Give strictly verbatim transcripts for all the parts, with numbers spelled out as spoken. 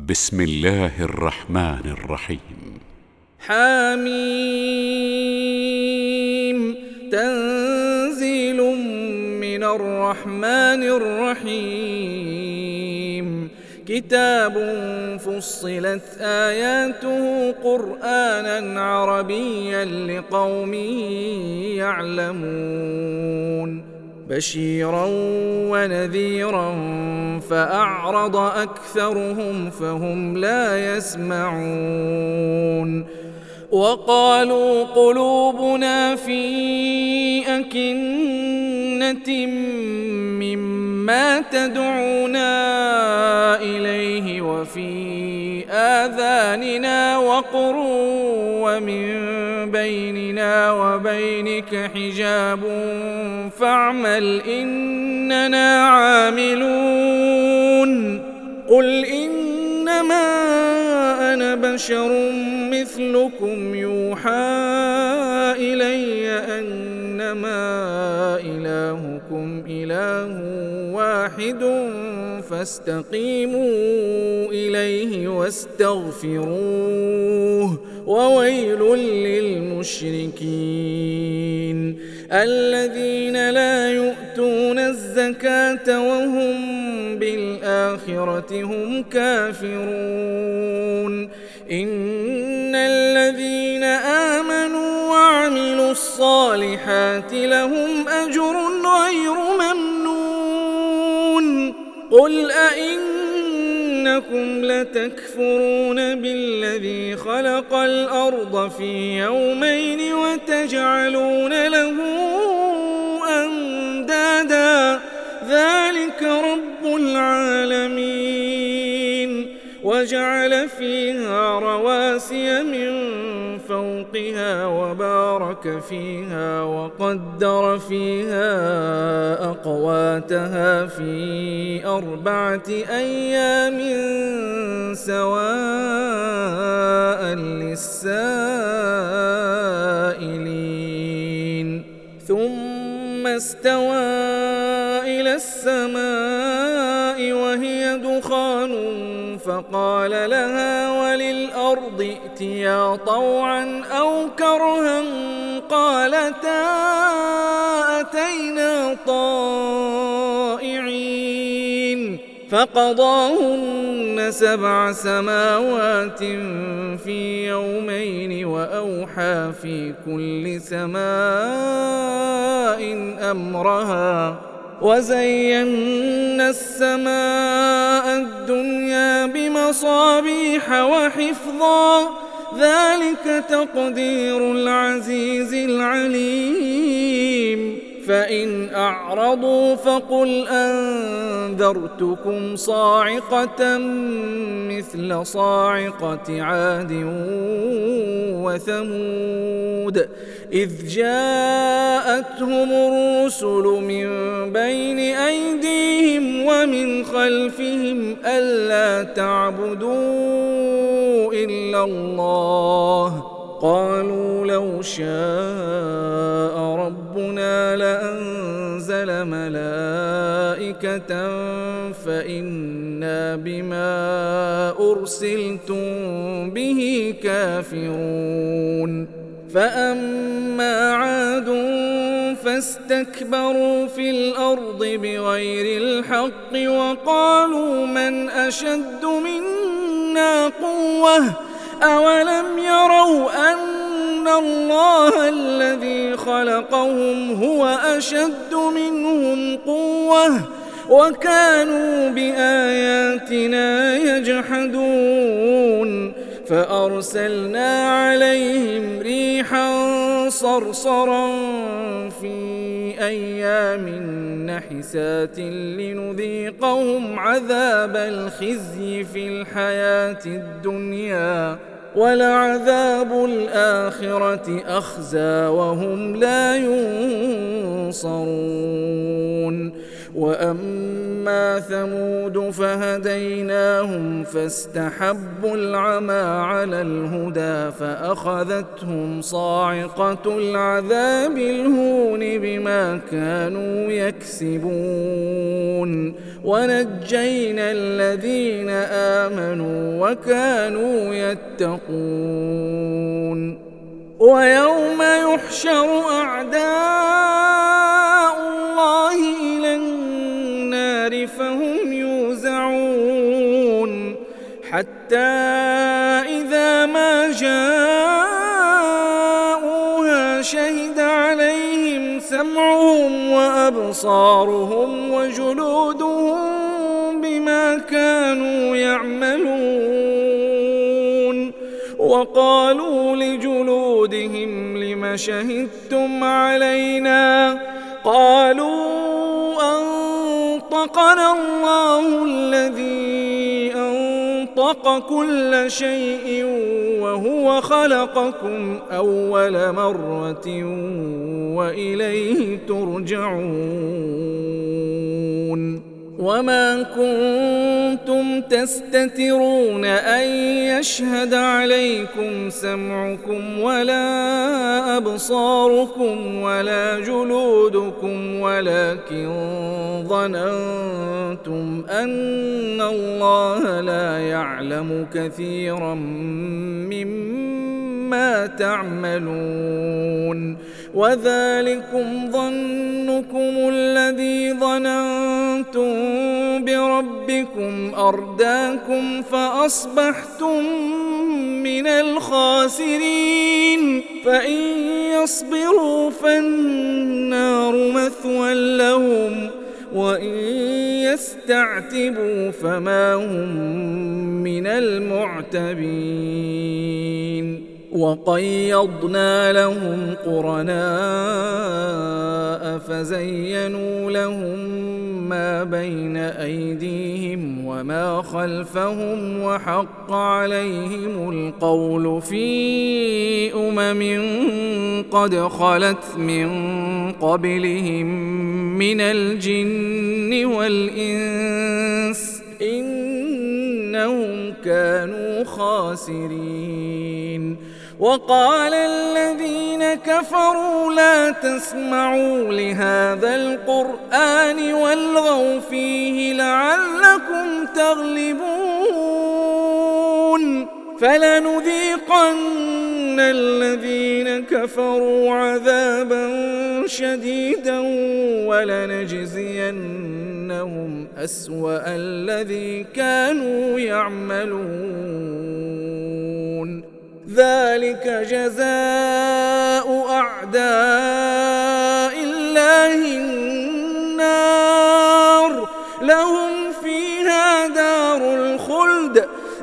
بسم الله الرحمن الرحيم. حميم تنزيل من الرحمن الرحيم. كتاب فصلت آياته قرآنا عربيا لقوم يعلمون بشيرا ونذيرا فأعرض أكثرهم فهم لا يسمعون. وقالوا قلوبنا في أكنة مما تدعونا إليه وفي آذاننا وقر ومن بيننا وبينك حجاب فاعمل إننا عاملون. قل إنما أنا بشر مثلكم يوحى إلي أنما إلهكم إله واحد فاستقيموا إليه واستغفروه وويل للمشركين الذين لا يؤتون الزكاة وهم بالآخرة هم كافرون. إن الذين آمنوا وعملوا الصالحات لهم أجر غير ممنون. قل أئنكم لتكفرون بالذي خلق الأرض في يومين وتجعلون له أندادا ذلك رب العالمين. وجعل فيها رواسي من فوقها وبارك فيها وقدر فيها أقواتها في أربعة أيام سواء للسائلين. ثم استوى إلى السماء وهي دخان فقال لها وللأرض ائتيا طوعا أو كرها قالتا أتينا طائعين. فقضاهن سبع سماوات في يومين وأوحى في كل سماء أمرها وزينا السماء الدنيا بمصابيح وحفظا ذلك تقدير العزيز العليم. فإن أعرضوا فقل أنذرتكم صاعقة مثل صاعقة عاد وثمود إذ جاءتهم الرسل من بين أيديهم ومن خلفهم ألا تعبدوا إلا الله قالوا لو شاء ربنا لأنزل ملائكة فإنا بما أرسلتم به كافرون. فأما عاد فاستكبروا في الأرض بغير الحق وقالوا من أشد منا قوة أولم يروا أن الله الذي خلقهم هو أشد منهم قوة وكانوا بآياتنا يجحدون. فأرسلنا عليهم ريحا صرصرا في أيام نحسات لنذيقهم عذاب الخزي في الحياة الدنيا ولعذاب الآخرة أخزى وهم لا ينصرون. وأما ثمود فهديناهم فاستحبوا العمى على الهدى فأخذتهم صاعقة العذاب الهون بما كانوا يكسبون ونجينا الذين آمنوا وكانوا يتقون. ويوم يحشر أعداء الله إلى النار فهم يوزعون حتى إذا ما جاءوها شهد عليهم سمعهم وأبصارهم وجلودهم بما كانوا يعملون. وقالوا لجلودهم لم شهدتم علينا قالوا أنطقنا الله الذي أنطق كل شيء وهو خلقكم أول مرة وإليه ترجعون. وما كنتم تستترون أن يشهد عليكم سمعكم ولا أبصاركم ولا جلودكم ولكن ظننتم أن الله لا يعلم كثيرا مما تعملون. وذلكم ظنكم الذي ظننتم بربكم أرداكم فأصبحتم من الخاسرين. فإن يصبروا فالنار مثوى لهم وإن يستعتبوا فما هم من المعتبين. وقيضنا لهم قرناء فزينوا لهم ما بين أيديهم وما خلفهم وحق عليهم القول في أمم قد خلت من قبلهم من الجن والإنس إنهم كانوا خاسرين. وقال الذين كفروا لا تسمعوا لهذا القرآن والغوا فيه لعلكم تغلبون. فلنذيقن الذين كفروا عذابا شديدا ولنجزينهم أسوأ الذي كانوا يعملون. ذلك جزاء أعداء الله النار لهم فيها دار الخلد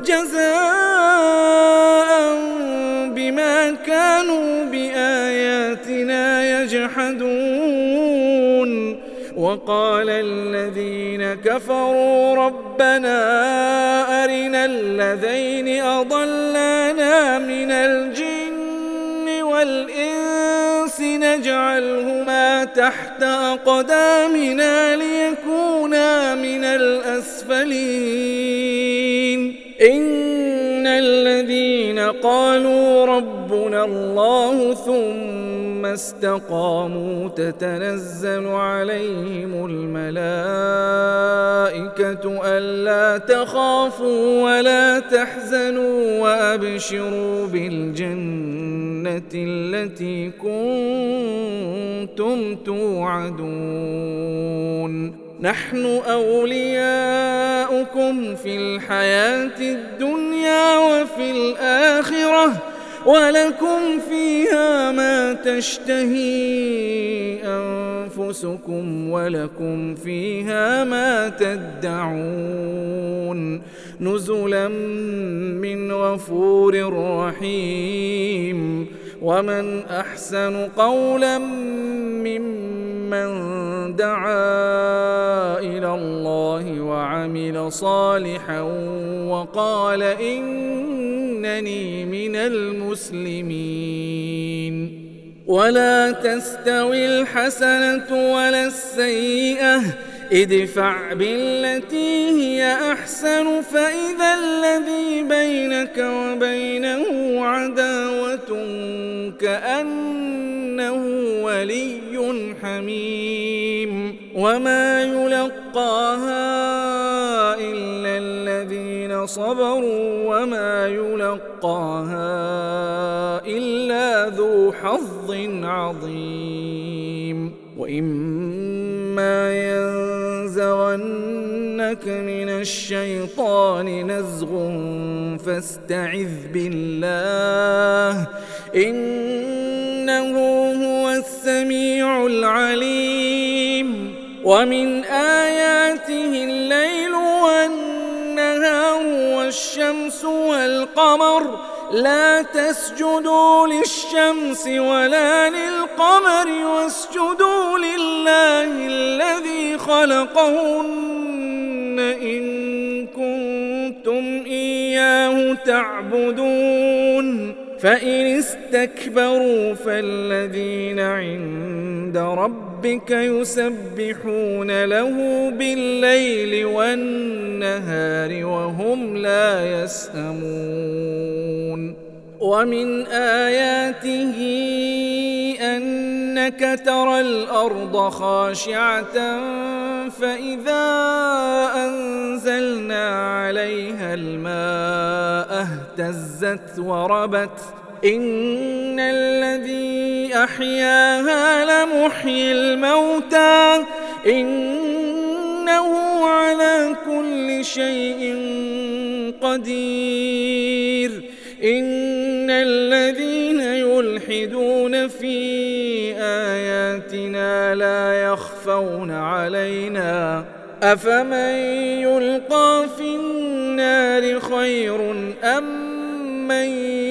جزاء بما كانوا بآياتنا يجحدون. وقال الذين كفروا ربنا أرنا الذين أضلانا من الجن والإنس نجعلهما تحت أقدامنا ليكونا من الأسفلين. إن الذين قالوا ربنا الله ثم استقاموا تتنزل عليهم الملائكة ألا تخافوا ولا تحزنوا وأبشروا بالجنة التي كنتم توعدون. نحن أولياؤكم في الحياة الدنيا وفي الآخرة ولكم فيها ما تشتهي أنفسكم ولكم فيها ما تدعون. نزلا من غفور رحيم. ومن أحسن قولا ممن دعا إلى الله وعمل صالحا وقال إنني من المسلمين. ولا تستوي الحسنة ولا السيئة ادفع بالتي هي أحسن فإذا الذي بينك وبينه عداوة كأنه ولي حميم وما يلقاها إلا الذين صبروا وما يلقاها إلا ذو حظ عظيم وإما ينزغنك من الشيطان نزغ فاستعذ بالله إنه هو السميع العليم ومن آياته الليل والنهار والشمس والقمر لا تسجدوا للشمس ولا للقمر واسجدوا لله الذي خلقهن إن كنتم إياه تعبدون فإن استكبروا فالذين عند ربك يسبحون له بالليل والنهار وهم لا يسأمون ومن آياته أنك ترى الأرض خاشعة فإذا أنزلنا عليها الماء اهتزت وربت إن الذي أحياها لمحيي الموتى إنه على كل شيء قدير إن الذين يلحدون في آياتنا لا يخفون علينا أفمن يلقى في النار خير أم من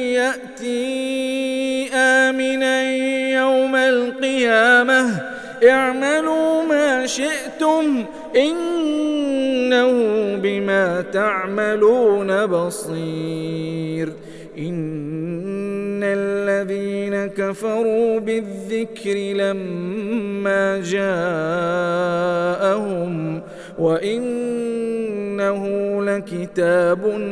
يأتي آمنا يوم القيامة اعملوا ما شئتم إنه بما تعملون بصير إن الذين كفروا بالذكر لما جاءهم وإنه لكتاب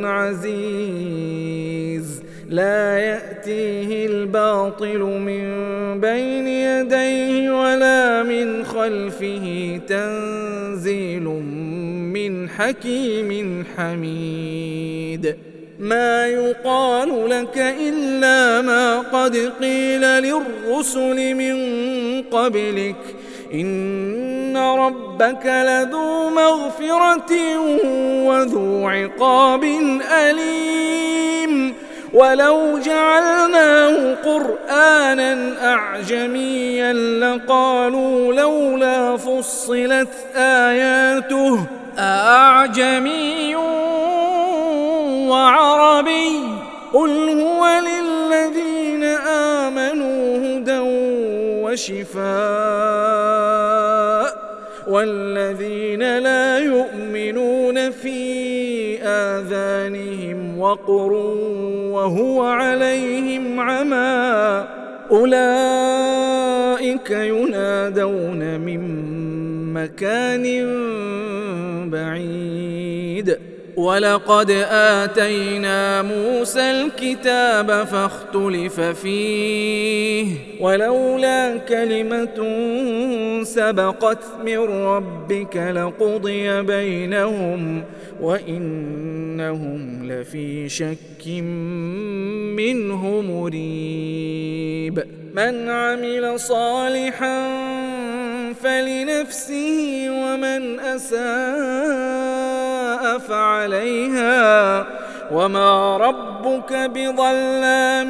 عزيز لا يأتيه الباطل من بين يديه ولا من خلفه تنزيل من حكيم حميد ما يقال لك إلا ما قد قيل للرسل من قبلك إن ربك لذو مغفرة وذو عقاب أليم ولو جعلناه قرآنا أعجميا لقالوا لولا فصلت آياته أعجمي وعربي قل هو للذين آمنوا هدى وشفاء والذين لا يؤمنون في آذانهم وقر وهو عليهم عمى أولئك ينادون من مكان بعيد ولقد آتينا موسى الكتاب فاختلف فيه ولولا كلمة سبقت من ربك لقضي بينهم وإنهم لفي شك منه مريب من عمل صالحا فلنفسه ومن أساء فعليها وما ربك بظلام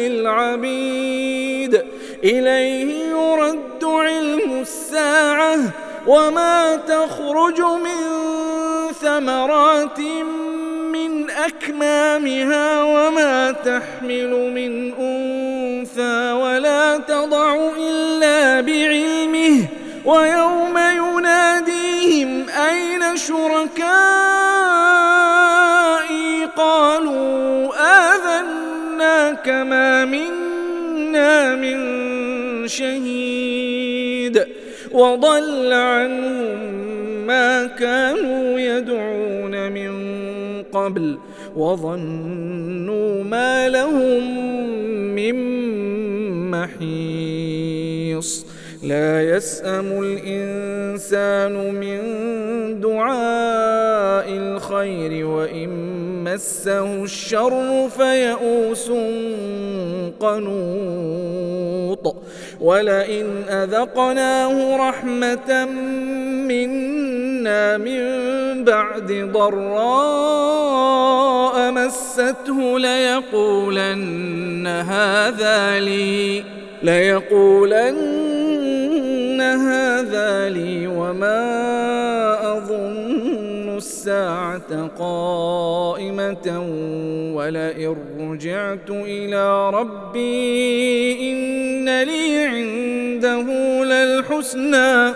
للعبيد إليه يرد علم الساعة وما تخرج من ثمرات من أكمامها وما تحمل من أنثى ولا تضع إلا بعلمه ويوم يناديهم أين شركائي قالوا آذناك ما منا من شهيد وضل عنهم ما كانوا يدعون من قبل وظنوا ما لهم من محيص لا يسأم الإنسان من دعاء الخير وإن مسه الشر فيئوس قنوط ولئن أذقناه رحمة منا من بعد ضراء مسته ليقولن هذا لي ليقولن هذا لي وما أظن الساعة قائمة ولئن رجعت إلى ربي إن لي عنده للحسنى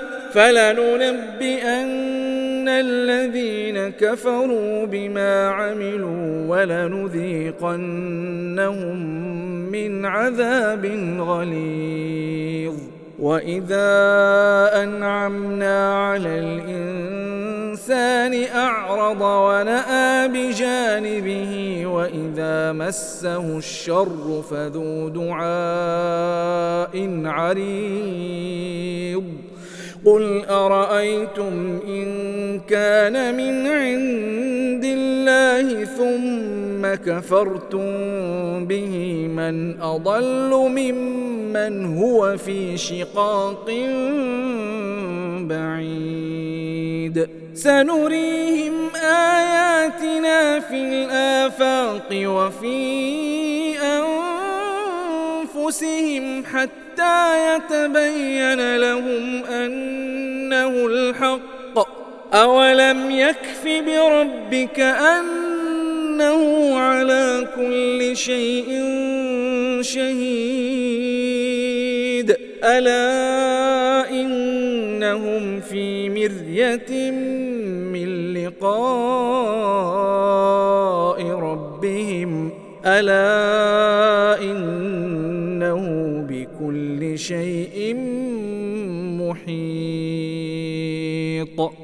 فلننبئن الذين كفروا بما عملوا ولنذيقنهم من عذاب غليظ وإذا أنعمنا على الإنسان أعرض ونأى بجانبه وإذا مسه الشر فذو دعاء عريض قل أرأيتم إن كان من عند الله ثم كفرتم به من أضل ممن هو في شقاق بعيد سنريهم آياتنا في الآفاق وفي أنفسهم حتى يتبين لهم أنه الحق أولم يكف بربك أنه على كل شيء شهيد ألا إنهم في مرية من لقاء ربهم ألا إنه بكل شيء محيط